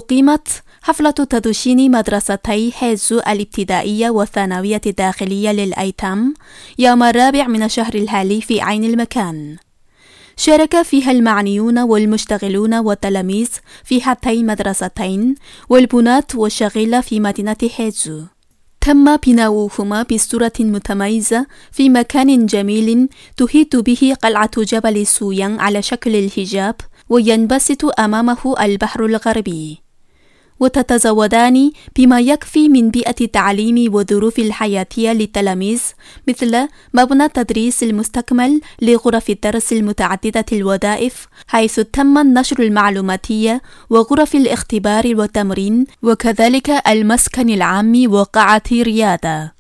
أقيمت حفلة تدشين مدرستي حيزو الابتدائية والثانوية الداخلية للأيتام يوم 4 من شهر الهالي في عين المكان. شارك فيها المعنيون والمشتغلون والتلاميذ في هاتين المدرستين والبنات والشغيلة في مدينة حيزو. تم بناؤهما بصورة متميزة في مكان جميل تحيط به قلعة جبل سويان على شكل الحجاب، وينبسط أمامه البحر الغربي، وتتزودان بما يكفي من بيئة التعليم والظروف الحياتية للتلاميذ، مثل مبنى التدريس المستكمل لغرف الدرس المتعددة الوظائف، حيث تم النشر المعلوماتية وغرف الاختبار والتمرين، وكذلك المسكن العام وقاعة رياضة.